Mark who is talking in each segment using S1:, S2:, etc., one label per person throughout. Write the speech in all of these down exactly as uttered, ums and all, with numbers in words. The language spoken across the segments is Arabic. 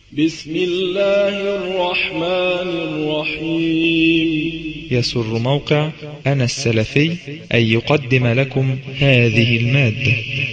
S1: بسم الله الرحمن الرحيم.
S2: يسر موقع أنا السلفي أن يقدم لكم هذه المادة.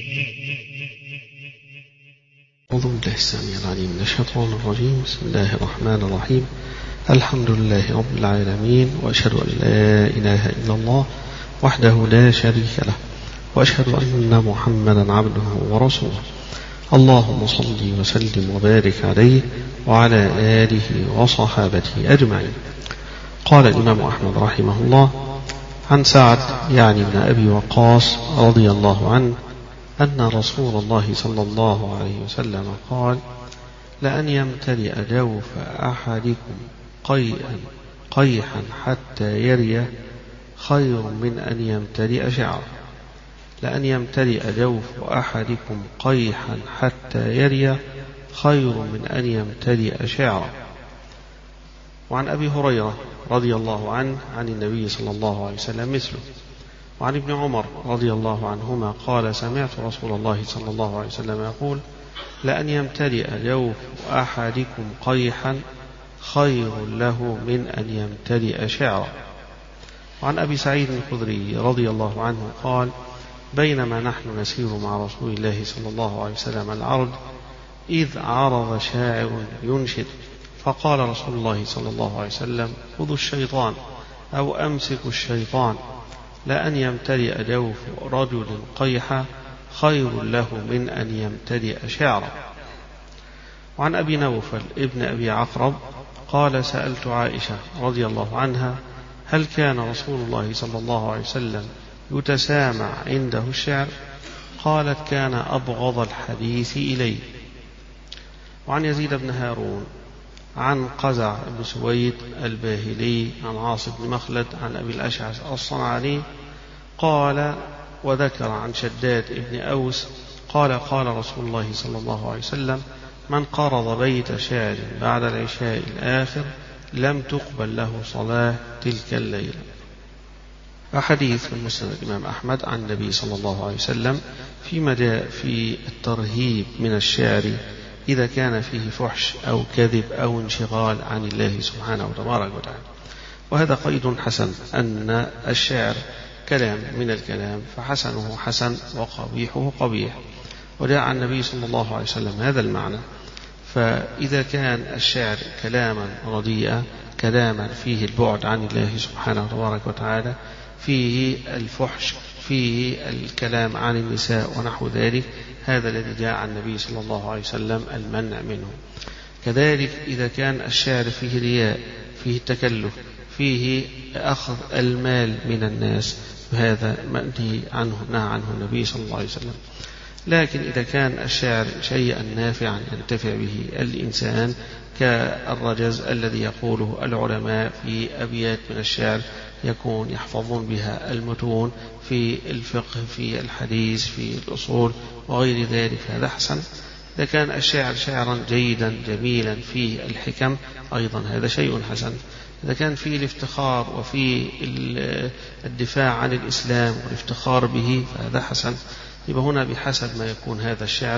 S3: أعوذ بالله السميع العليم من الشيطان الرجيم. بسم الله الرحمن الرحيم. الحمد لله رب العالمين، وأشهد أن لا إله إلا الله وحده لا شريك له، وأشهد أن محمدا عبده ورسوله. اللهم صل وسلم وبارك عليه وعلى آله وصحابته أجمعين. قال الإمام أحمد رحمه الله عن سعد يعني بن أبي وقاص رضي الله عنه أن رسول الله صلى الله عليه وسلم قال: لأن يمتلئ جوف أحدكم قيئا قيحا حتى يري خير من أن يمتلئ شعرا. لأن يمتلئ جوف أحدكم قيحا حتى يري خير من أن يمتلئ شعرا. وعن أبي هريرة رضي الله عنه عن النبي صلى الله عليه وسلم مثله. وعن ابن عمر رضي الله عنهما قال: سمعت رسول الله صلى الله عليه وسلم يقول: لأن يمتلئ جوف أحدكم قيحا خير له من أن يمتلئ شعرا. وعن أبي سعيد الخدري رضي الله عنه قال: بينما نحن نسير مع رسول الله صلى الله عليه وسلم العرض إذ عرض شاعر ينشد، فقال رسول الله صلى الله عليه وسلم: خذوا الشيطان أو أمسكوا الشيطان، لأن يمتلئ جوف رجل قيحا خير له من أن يمتلئ شعرا. وعن أبي نوفل ابن أبي عقرب قال: سألت عائشة رضي الله عنها: هل كان رسول الله صلى الله عليه وسلم يتسامع عنده الشعر؟ قالت: كان أبغض الحديث إليه. وعن يزيد بن هارون عن قزع بن سويد الباهلي عن عاصم بن مخلد عن أبي الأشعث الصنعاني قال: وذكر عن شداد بن أوس قال: قال رسول الله صلى الله عليه وسلم: من قرض بيت شعر بعد العشاء الآخر لم تقبل له صلاة تلك الليلة. أحاديث من مسند الإمام أحمد عن النبي صلى الله عليه وسلم فيما جاء في الترهيب من الشعر إذا كان فيه فحش أو كذب أو انشغال عن الله سبحانه وتبارك وتعالى. وهذا قيد حسن، أن الشعر كلام من الكلام، فحسنه حسن وقبيحه قبيح. وجاء عن النبي صلى الله عليه وسلم هذا المعنى. فإذا كان الشعر كلاما رديئا، كلاما فيه البعد عن الله سبحانه وتبارك وتعالى، فيه الفحش، فيه الكلام عن النساء ونحو ذلك، هذا الذي جاء عن النبي صلى الله عليه وسلم المنع منه. كذلك إذا كان الشعر فيه رياء، فيه التكلف، فيه أخذ المال من الناس، هذا منهي عنه، نهى عنه النبي صلى الله عليه وسلم. لكن إذا كان الشعر شيئا نافعا ينتفع به الإنسان، كالرجز الذي يقوله العلماء في أبيات من الشعر يكون يحفظون بها المتون في الفقه، في الحديث، في الأصول وغير ذلك، هذا حسن. إذا كان الشعر شعرا جيدا جميلا فيه الحكم، أيضا هذا شيء حسن. إذا كان فيه الافتخار وفيه الدفاع عن الإسلام والافتخار به، فهذا حسن. يبقى هنا بحسب ما يكون هذا الشعر،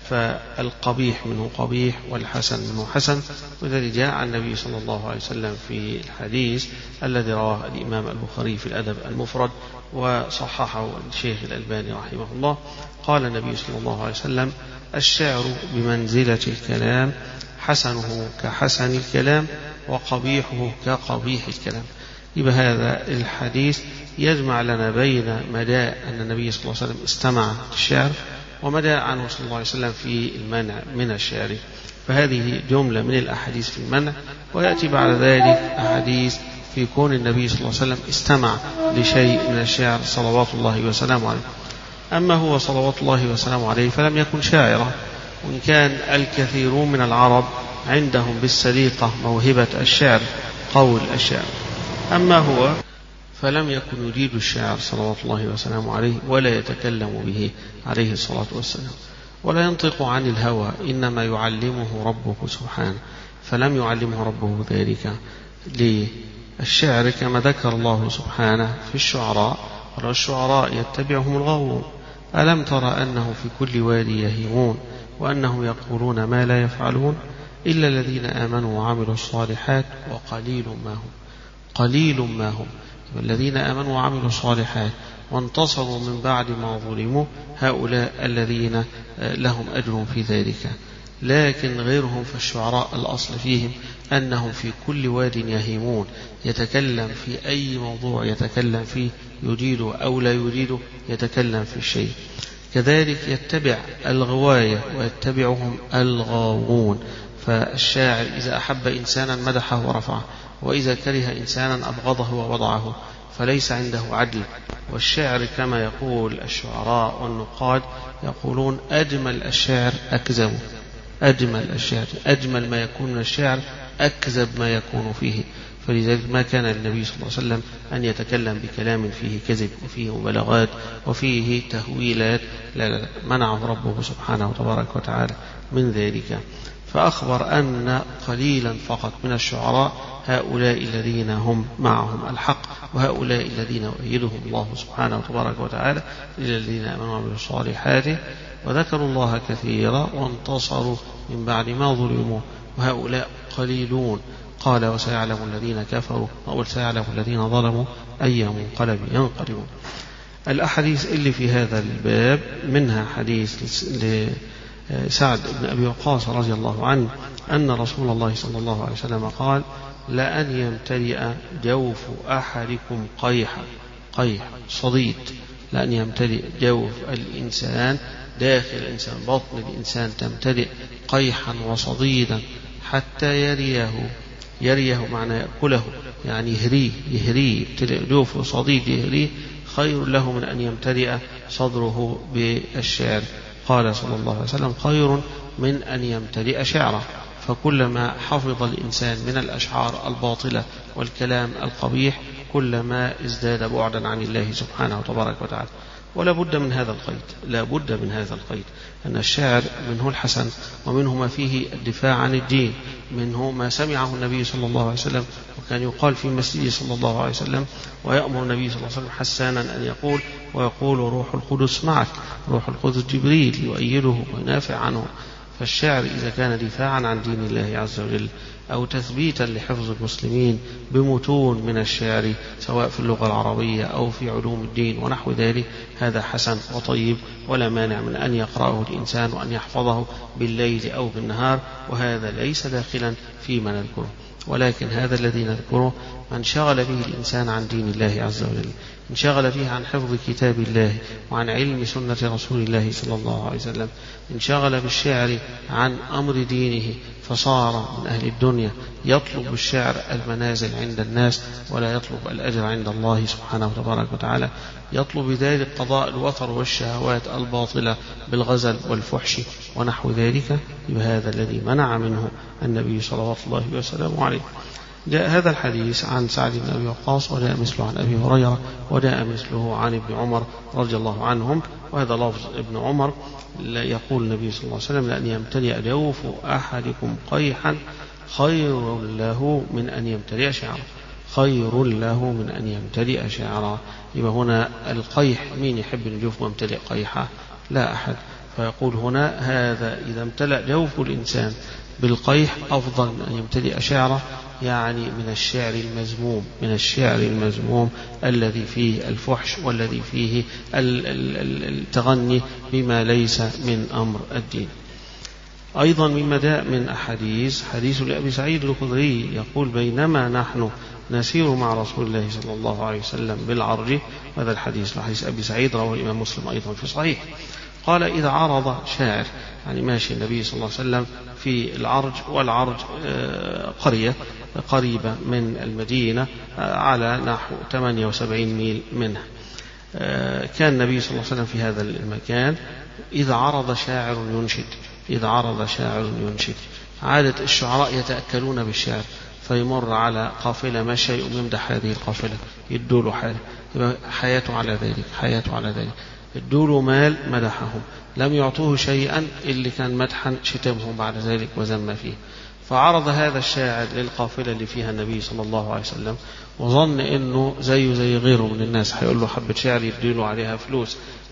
S3: فالقبيح منه قبيح والحسن منه حسن. وذلك جاء عن النبي صلى الله عليه وسلم في الحديث الذي رواه الإمام البخاري في الأدب المفرد وصححه الشيخ الألباني رحمه الله. قال النبي صلى الله عليه وسلم: الشعر بمنزلة الكلام، حسنه كحسن الكلام وقبيحه كقبيح الكلام. يبقى هذا الحديث يجمع لنا بين مدى أن النبي صلى الله عليه وسلم استمع الشعر، ومدى عنه صلى الله عليه وسلم في المنع من الشعر. فهذه جملة من الأحاديث في المنع. ويأتي بعد ذلك أحاديث في كون النبي صلى الله عليه وسلم استمع لشيء من الشعر صلوات الله وسلامه عليه. أما هو صلوات الله وسلامه عليه فلم يكن شاعرا، وإن كان الكثيرون من العرب عندهم بالسليقة موهبة الشعر، قول الشعر. أما هو فلم يكن يجيد الشعر صلوات الله وسلامه عليه، ولا يتكلم به عليه الصلاة والسلام، ولا ينطق عن الهوى، إنما يعلمه ربه سبحانه. فلم يعلمه ربه ذلك للشعر كما ذكر الله سبحانه في الشعراء: والشعراء يتبعهم الغاوون، ألم تر أنه في كل وادي يهيمون وأنهم يقولون ما لا يفعلون. إلا الذين آمنوا وعملوا الصالحات وقليل ما هم. قليل ما هم. الذين آمنوا وعملوا الصالحات وانتصروا من بعد ما ظلموا هؤلاء الذين لهم أجر في ذلك. لكن غيرهم فالشعراء الأصل فيهم أنهم في كل واد يهيمون، يتكلم في أي موضوع يتكلم فيه يجيد أو لا يجيد يتكلم في الشيء. كذلك يتبع الغواية ويتبعهم الغاوون. فالشاعر إذا أحب إنسانا مدحه ورفعه، وإذا كره إنسانا أبغضه ووضعه، فليس عنده عدل. والشعر كما يقول الشعراء والنقاد يقولون أجمل الشعر أكذب. أجمل الشعر أجمل ما يكون من الشعر أكذب ما يكون فيه. فلذلك ما كان النبي صلى الله عليه وسلم أن يتكلم بكلام فيه كذب وفيه مبالغات وفيه تهويلات، لا لا لا، منعه ربه سبحانه وتبارك وتعالى من ذلك. فأخبر أن قليلا فقط من الشعراء هؤلاء الذين هم معهم الحق، وهؤلاء الذين يؤيدهم الله سبحانه وتبارك وتعالى، إلى الذين آمنوا وعملوا الصالحات وذكروا الله كثيرا وانتصروا من بعد ما ظلموا وهؤلاء قليلون. قال وسيعلم الذين كفروا وسيعلم الذين ظلموا أي منقلب ينقلبون. الأحاديث اللي في هذا الباب منها حديث لسعد بن أبي وقاص رضي الله عنه أن رسول الله صلى الله عليه وسلم قال لأن يمتلئ جوف أحدكم قيحا، قيح صديد، لأن يمتلئ جوف الإنسان داخل الإنسان بطن الإنسان تمتلئ قيحا وصديدا حتى يريه، يريه معنى يأكله يعني يهريه، يهريه يمتلئ جوفه صديد يهريه، خير له من أن يمتلئ صدره بالشعر. قال صلى الله عليه وسلم خير من أن يمتلئ شعرا. فكلما حفظ الإنسان من الأشعار الباطلة والكلام القبيح كلما ازداد بعدا عن الله سبحانه وتبارك وتعالى. ولا بد من هذا القيد، لا بد من هذا القيد، أن الشعر منه الحسن ومنه ما فيه الدفاع عن الدين، منه ما سمعه النبي صلى الله عليه وسلم وكان يقال في مسجده صلى الله عليه وسلم، ويأمر النبي صلى الله عليه وسلم حسانا أن يقول ويقول روح القدس معك، روح القدس جبريل يؤيده وينافع عنه. فالشعر إذا كان دفاعا عن دين الله عز وجل أو تثبيتا لحفظ المسلمين بمتون من الشعر سواء في اللغة العربية أو في علوم الدين ونحو ذلك، هذا حسن وطيب ولا مانع من أن يقرأه الإنسان وأن يحفظه بالليل أو بالنهار، وهذا ليس داخلا فيما نذكره. ولكن هذا الذي نذكره من شغل به الإنسان عن دين الله عز وجل، انشغل به عن حفظ كتاب الله وعن علم سنة رسول الله صلى الله عليه وسلم، انشغل بالشعر عن أمر دينه فصار من أهل الدنيا يطلب بالشعر المنازل عند الناس ولا يطلب الأجر عند الله سبحانه وتبارك وتعالى، يطلب بذلك قضاء الوتر والشهوات الباطلة بالغزل والفحش ونحو ذلك. بهذا الذي منع منه النبي صلى الله عليه وسلم عليه. جاء هذا الحديث عن سعد بن أبي وقاص وجاء مثله عن أبي هريرة وجاء مثله عن ابن عمر رضي الله عنهم. وهذا لفظ ابن عمر يقول النبي صلى الله عليه وسلم لأن يمتلئ جوف أحدكم قيحا خير له من أن يمتلئ شعرا، خير له من أن يمتلئ شعرا. يبقى هنا القيح مين يحب الجوف ويمتلئ قيحا؟ لا أحد. فيقول هنا هذا إذا امتلأ جوف الإنسان بالقيح أفضل من أن يمتلئ شعره، يعني من الشعر المذموم، من الشعر المذموم الذي فيه الفحش والذي فيه التغني بما ليس من أمر الدين. أيضا مما جاء من أحاديث حديث لأبي سعيد الخدري يقول بينما نحن نسير مع رسول الله صلى الله عليه وسلم بالعرج، هذا الحديث حديث أبي سعيد رواه الإمام مسلم أيضا في صحيح، قال إذا عرض شاعر، يعني ماشي النبي صلى الله عليه وسلم في العرج، والعرج قرية قريبة من المدينة على نحو ثمانية وسبعين ميل منها. كان النبي صلى الله عليه وسلم في هذا المكان إذا عرض شاعر ينشد، إذا عرض شاعر ينشد، عادة الشعراء يتأكلون بالشعر، فيمر على قافلة ماشية يقوم يمدح هذه القافلة يدوله حاله، حياته على ذلك، حياته على ذلك، ادوله مال مدحهم، لم يعطوه شيئا اللي كان مدحا شتمهم بعد ذلك وذم فيه. فعرض هذا الشاعر للقافلة اللي فيها النبي صلى الله عليه وسلم، وظن انه زيه زي غيره من الناس هيقول له حبة شعر يديله عليها فلوس،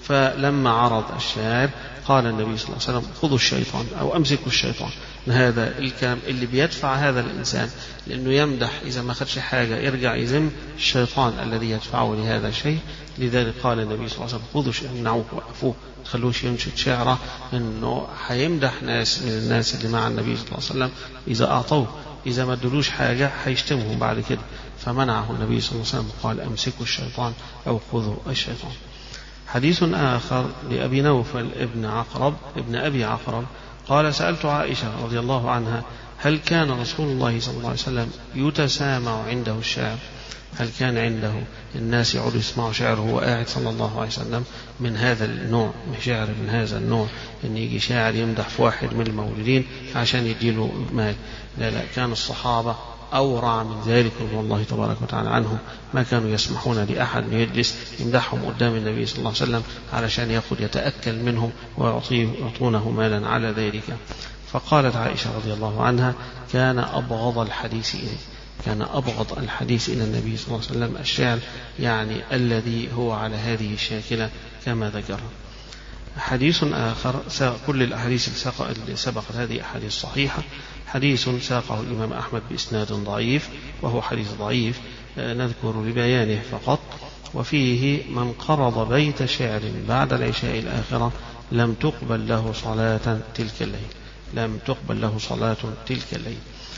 S3: فلما عرض الشاعر قال النبي صلى الله عليه وسلم خذوا الشيطان أو أمسكوا الشيطان. هذا الكلام اللي بيدفع هذا الإنسان لأنه يمدح، إذا ما خدش حاجة يرجع يذم الشيطان الذي يدفعه لهذا الشيء. لذلك قال النبي صلى الله عليه وسلم خذوا شيئا، امنعوه وقفوه، تخلوش ينشد شعره، إنه هيمدح ناس من الناس اللي مع النبي صلى الله عليه وسلم إذا أعطوه، إذا ما ادلوش حاجة هيشتمهم بعد كده. فمنعه النبي صلى الله عليه وسلم قال أمسكوا الشيطان أو خذوا الشيطان. حديث آخر لأبي نوفل ابن عقرب ابن أبي عقرب قال سألت عائشة رضي الله عنها هل كان رسول الله صلى الله عليه وسلم يتسامع عنده الشعر؟ هل كان عنده الناس يعودوا يسمعوا شعره وقاعد صلى الله عليه وسلم من هذا النوع، شعر من هذا النوع، أن يجي شاعر يمدح في واحد من المولدين عشان يديله مال؟ لا لا، كان الصحابة أورع من ذلك رضي الله تبارك وتعالى عنهم، ما كانوا يسمحون لأحد يجلس يمدحهم قدام النبي صلى الله عليه وسلم علشان يأخذ يتأكل منهم ويعطونه مالا على ذلك. فقالت عائشة رضي الله عنها كان أبغض الحديث إليه، كان أبغض الحديث إلى النبي صلى الله عليه وسلم الشعر، يعني الذي هو على هذه الشاكلة كما ذكر. حديث آخر، كل الأحاديث اللي سبقت هذه أحاديث صحيحة. حديث ساقه الإمام أحمد بإسناد ضعيف، وهو حديث ضعيف نذكر لبيانه فقط، وفيه من قرض بيت شعر بعد العشاء الآخرة لم تقبل له صلاة تلك الليل، لم تقبل له صلاة تلك الليل.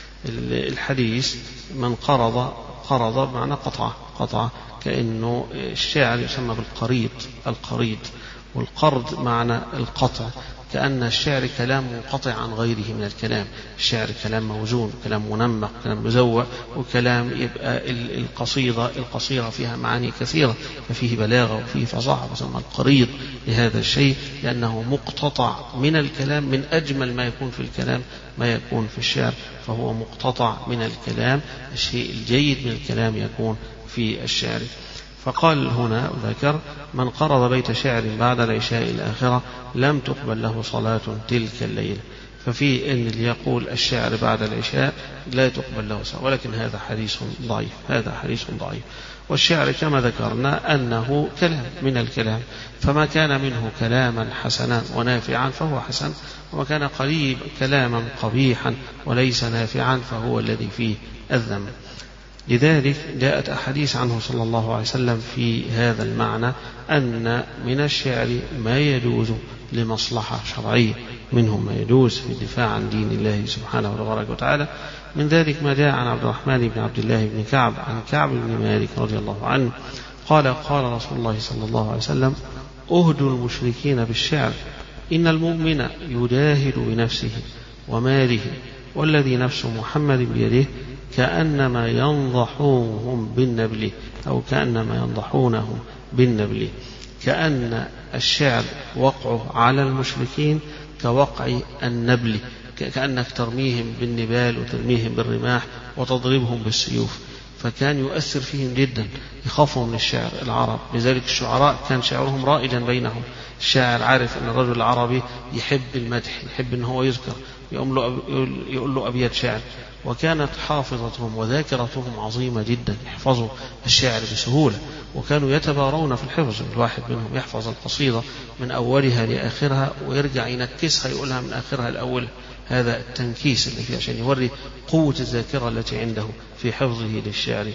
S3: الحديث من قرض، قرض معنى قطع، قطع، كأنه الشعر يسمى بالقريض، القريض، والقرض معنى القطع، كأن الشعر كلام منقطع عن غيره من الكلام. الشعر كلام موزون، كلام منمق، كلام مزوع، وكلام يبقى القصيدة القصيرة فيها معاني كثيرة، ففيه بلاغة وفيه فصاحة، فسمى القريض لهذا الشيء لأنه مقتطع من الكلام، من أجمل ما يكون في الكلام ما يكون في الشعر، فهو مقتطع من الكلام، الشيء الجيد من الكلام يكون في الشعر. فقال هنا ذكر من قرض بيت شعر بعد العشاء الآخرة لم تقبل له صلاة تلك الليلة. ففي أن اللي يقول الشعر بعد العشاء لا تقبل له صلاة، ولكن هذا حديث ضعيف، هذا حديث ضعيف. والشعر كما ذكرنا أنه كلام من الكلام، فما كان منه كلاما حسنا ونافعا فهو حسن، وما كان قريب كلاما قبيحا وليس نافعا فهو الذي فيه الذم. لذلك جاءت أحاديث عنه صلى الله عليه وسلم في هذا المعنى، أن من الشعر ما يجوز لمصلحة شرعية، منهم ما يجوز في الدفاع عن دين الله سبحانه وتبارك وتعالى. من ذلك ما جاء عن عبد الرحمن بن عبد الله بن كعب عن كعب بن مالك رضي الله عنه قال قال رسول الله صلى الله عليه وسلم أهدوا المشركين بالشعر إن المؤمن يجاهد بنفسه وماله والذي نفس محمد بيده كأنما ينضحونهم بالنبل، أو كأنما ينضحونهم بالنبل، كأن الشعر وقعه على المشركين كوقع النبل، كأنك ترميهم بالنبال وترميهم بالرماح وتضربهم بالسيوف، فكان يؤثر فيهم جدا، يخافوا من الشعر العرب. لذلك الشعراء كان شعرهم رائجا بينهم، الشاعر عارف أن الرجل العربي يحب المدح، يحب أن هو يذكر، يقول له أبيات شعر، وكانت حافظتهم وذاكرتهم عظيمة جدا، يحفظوا الشعر بسهولة، وكانوا يتبارون في الحفظ. الواحد منهم يحفظ القصيدة من أولها لآخرها ويرجع ينكسها يقولها من آخرها الأول، هذا التنكيس اللي فيه عشان يوري قوة الذاكرة التي عنده في حفظه للشعر.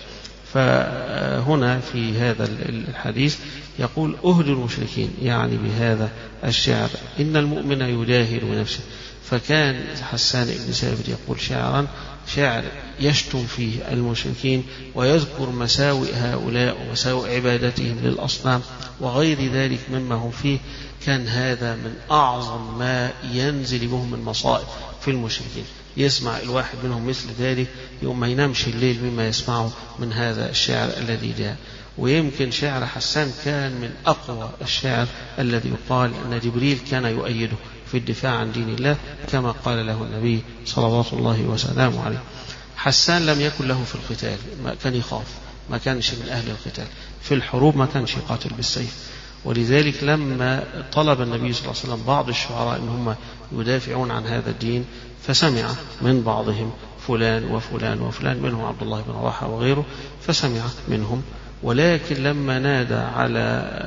S3: فهنا في هذا الحديث يقول أهدوا المشركين، يعني بهذا الشعر إن المؤمن يجاهد بنفسه. فكان حسان بن ثابت يقول شعرا شعر يشتم فيه المشركين ويذكر مساوئ هؤلاء ومساوئ عبادتهم للأصنام وغير ذلك مما هم فيه. كان هذا من أعظم ما ينزل بهم من مصائب في المشركين، يسمع الواحد منهم مثل ذلك يوم ما ينامش الليل مما يسمعه من هذا الشعر الذي جاء. ويمكن شعر حسان كان من أقوى الشعر الذي يقال أن جبريل كان يؤيده في الدفاع عن دين الله كما قال له النبي صلوات الله وسلامه عليه. حسان لم يكن له في القتال، ما كان يخاف، ما كانش من أهل القتال، في الحروب ما كانش يقاتل بالسيف. ولذلك لما طلب النبي صلى الله عليه وسلم بعض الشعراء أن هم يدافعون عن هذا الدين، فسمع من بعضهم فلان وفلان وفلان، منهم عبد الله بن رواحة وغيره، فسمع منهم ولكن لما نادى على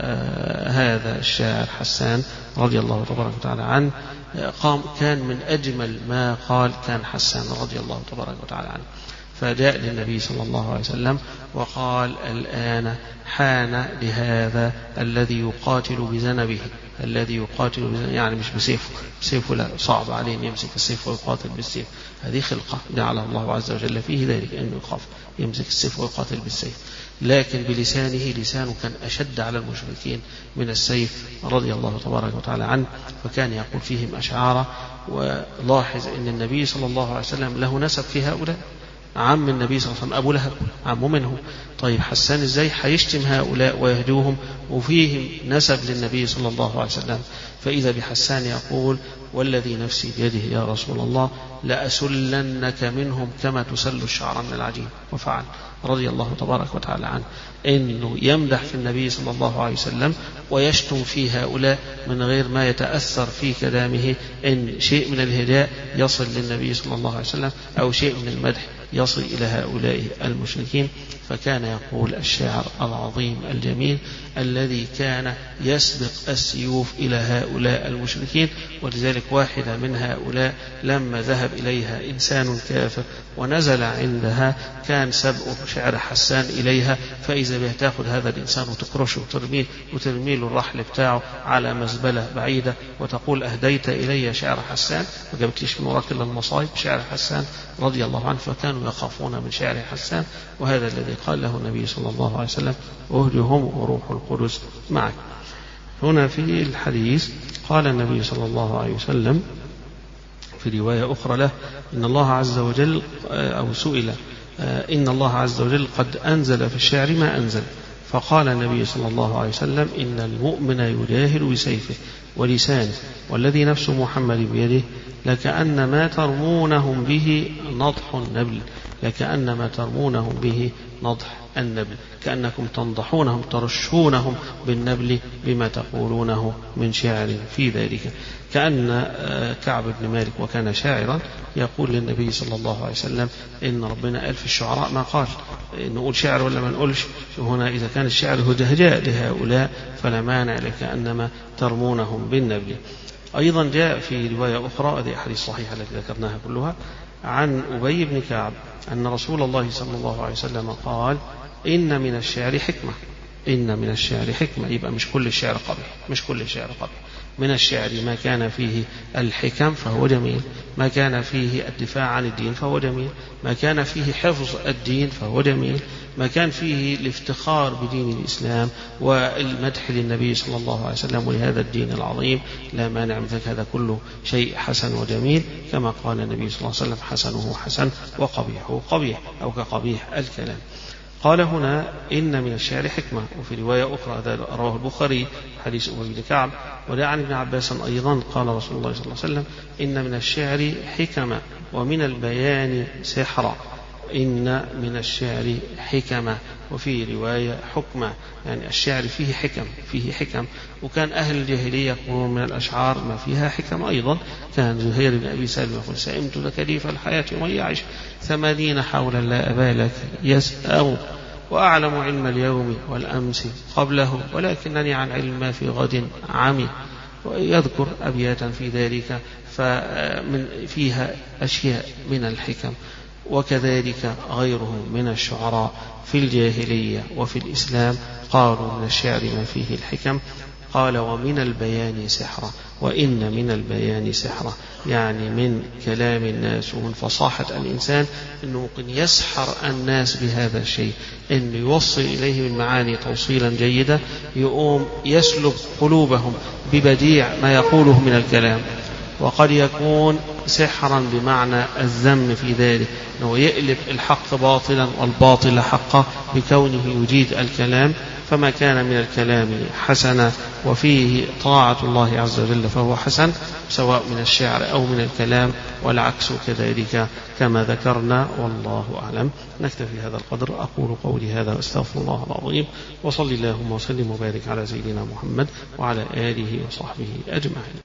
S3: هذا الشاعر حسان رضي الله تبارك وتعالى عنه قام، كان من أجمل ما قال كان حسان رضي الله تبارك وتعالى عنه، فجاء للنبي صلى الله عليه وسلم وقال: الآن حان لهذا الذي يقاتل بذنبه، الذي يقاتل بذنبه يعني مش بسيفه، بسيفه لا، صعب عليه أن يمسك السيف ويقاتل بالسيف، هذه خلقة جعلها الله عز وجل فيه ذلك، أنه يخاف يمسك السيف ويقاتل بالسيف، لكن بلسانه، لسانه كان أشد على المشركين من السيف رضي الله تبارك وتعالى عنه، فكان يقول فيهم أشعارا. ولاحظ أن النبي صلى الله عليه وسلم له نسب في هؤلاء، عم النبي صلى الله عليه وسلم أبو لهب عمه منه، طيب حسان إزاي حيشتم هؤلاء ويهدوهم وفيهم نسب للنبي صلى الله عليه وسلم؟ فإذا بحسان يقول: والذي نفسي بيده يا رسول الله لأسلنك منهم كما تسل الشعر من العجين. وفعل رضي الله تبارك وتعالى عنه، إنه يمدح في النبي صلى الله عليه وسلم ويشتم في هؤلاء من غير ما يتأثر في كلامه إن شيء من الهداء يصل للنبي صلى الله عليه وسلم أو شيء من المدح يصل إلى هؤلاء المشركين. فكان يقول الشاعر العظيم الجميل الذي كان يسبق السيوف إلى هؤلاء المشركين، ولذلك واحدة من هؤلاء لما ذهب إليها إنسان كافر ونزل عندها كان سبق شعر حسان إليها، فإذا به تأخذ هذا الإنسان وتكرشه وترميه وترمي له الرحل بتاعه على مزبلة بعيدة وتقول: أهديت إلي شعر حسان، ما جبتيش من وراك إلا المصائب، شعر حسان رضي الله عنه. فكانوا يخافون من شعر حسان، وهذا الذي قال له النبي صلى الله عليه وسلم: أهدهم وروح القدس معك. هنا في الحديث قال النبي صلى الله عليه وسلم في رواية أخرى له: إن الله عز وجل، أو سئل: إن الله عز وجل قد أنزل في الشعر ما أنزل، فقال النبي صلى الله عليه وسلم: إن المؤمن يجاهد بسيفه ولسانه والذي نفس محمد بيده لكأن ما ترمونهم به نضح النبل، لكأن ما ترمونهم به نضح النبل، كأنكم تنضحونهم ترشونهم بالنبل بما تقولونه من شعر في ذلك. كأن كعب بن مالك وكان شاعرا يقول للنبي صلى الله عليه وسلم: إن ربنا قال في الشعراء ما قال، نقول شعر ولا ما نقولش؟ هنا إذا كان الشعر هدهجاء لهؤلاء فلا مانع، لكأنما ترمونهم بالنبل. أيضا جاء في رواية أخرى، هذه أحاديث صحيحة التي ذكرناها كلها، عن أبي بن كعب أن رسول الله صلى الله عليه وسلم قال: إن من الشعر حكمة، إن من الشعر حكمة. يبقى مش كل الشعر قبيح، مش كل الشعر قبيح، من الشعر ما كان فيه الحكم فهو جميل، ما كان فيه الدفاع عن الدين فهو جميل، ما كان فيه حفظ الدين فهو جميل، ما كان فيه الافتخار بدين الإسلام والمدح للنبي صلى الله عليه وسلم ولهذا الدين العظيم، لا مانع من ذلك، هذا كله شيء حسن وجميل، كما قال النبي صلى الله عليه وسلم: حسنه حسن وقبيحه قبيح، أو كقبيح الكلام. قال هنا: إن من الشعر حكمة. وفي رواية أخرى هذا رواه البخاري حديث أبي بن كعب، وجاء عن ابن عباس أيضا قال رسول الله صلى الله عليه وسلم: إن من الشعر حكمة ومن البيان سحرا، إن من الشعر حكمة، وفي رواية حكمة، يعني الشعر فيه حكم، فيه حكم. وكان أهل الجاهلية يقولون من الأشعار ما فيها حكم أيضا. كان زهير بن أبي سلمة يقول: سئمت لكليف الحياة ومن يعش ثمانين حولا لا أبالك يسأم، وأعلم علم اليوم والأمس قبله، ولكنني عن علم ما في غد عمي. ويذكر أبياتا في ذلك فمن فيها أشياء من الحكم. وكذلك غيره من الشعراء في الجاهلية وفي الإسلام قالوا من الشعر ما فيه الحكم. قال: ومن البيان سحرة، وإن من البيان سحرة، يعني من كلام الناس ومن فصاحة الإنسان أنه ممكن يسحر الناس بهذا الشيء، أنه يوصل إليهم المعاني توصيلا جيدا، يقوم يسلب قلوبهم ببديع ما يقوله من الكلام. وقد يكون سحرا بمعنى الذم في ذلك، أنه يقلب الحق باطلا والباطل حقا بكونه يجيد الكلام. فما كان من الكلام حسنا وفيه طاعة الله عز وجل فهو حسن، سواء من الشعر أو من الكلام، والعكس كذلك كما ذكرنا، والله أعلم. نكتفي هذا القدر. أقول قولي هذا واستغفر الله العظيم، وصلي اللهم وسلم وبارك على سيدنا محمد وعلى آله وصحبه أجمعين.